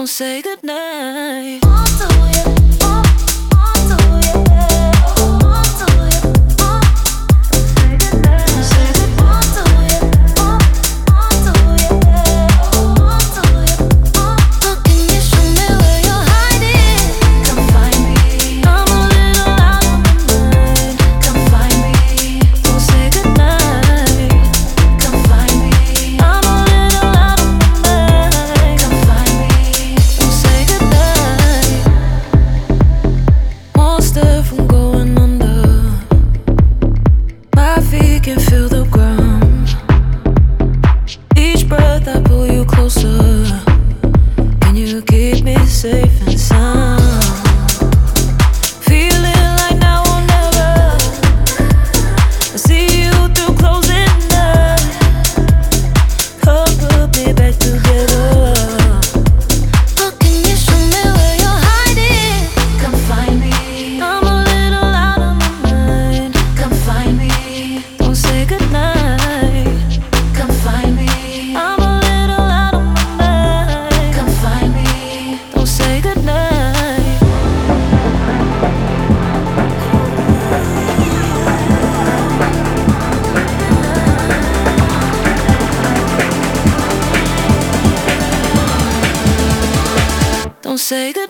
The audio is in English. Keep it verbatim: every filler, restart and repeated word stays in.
Don't say goodnight. Can feel the ground. Each breath I pull you closer. Can you keep me safe and sound? Feeling like now or never. I see you through closing eyes. Come put me back together. But can you show me where you're hiding? Come find me. I'm a little out of my mind. Come find me. Say goodnight. Come find me. I'm a little out of my mind. Come find me. Don't say goodnight. Don't say goodnight.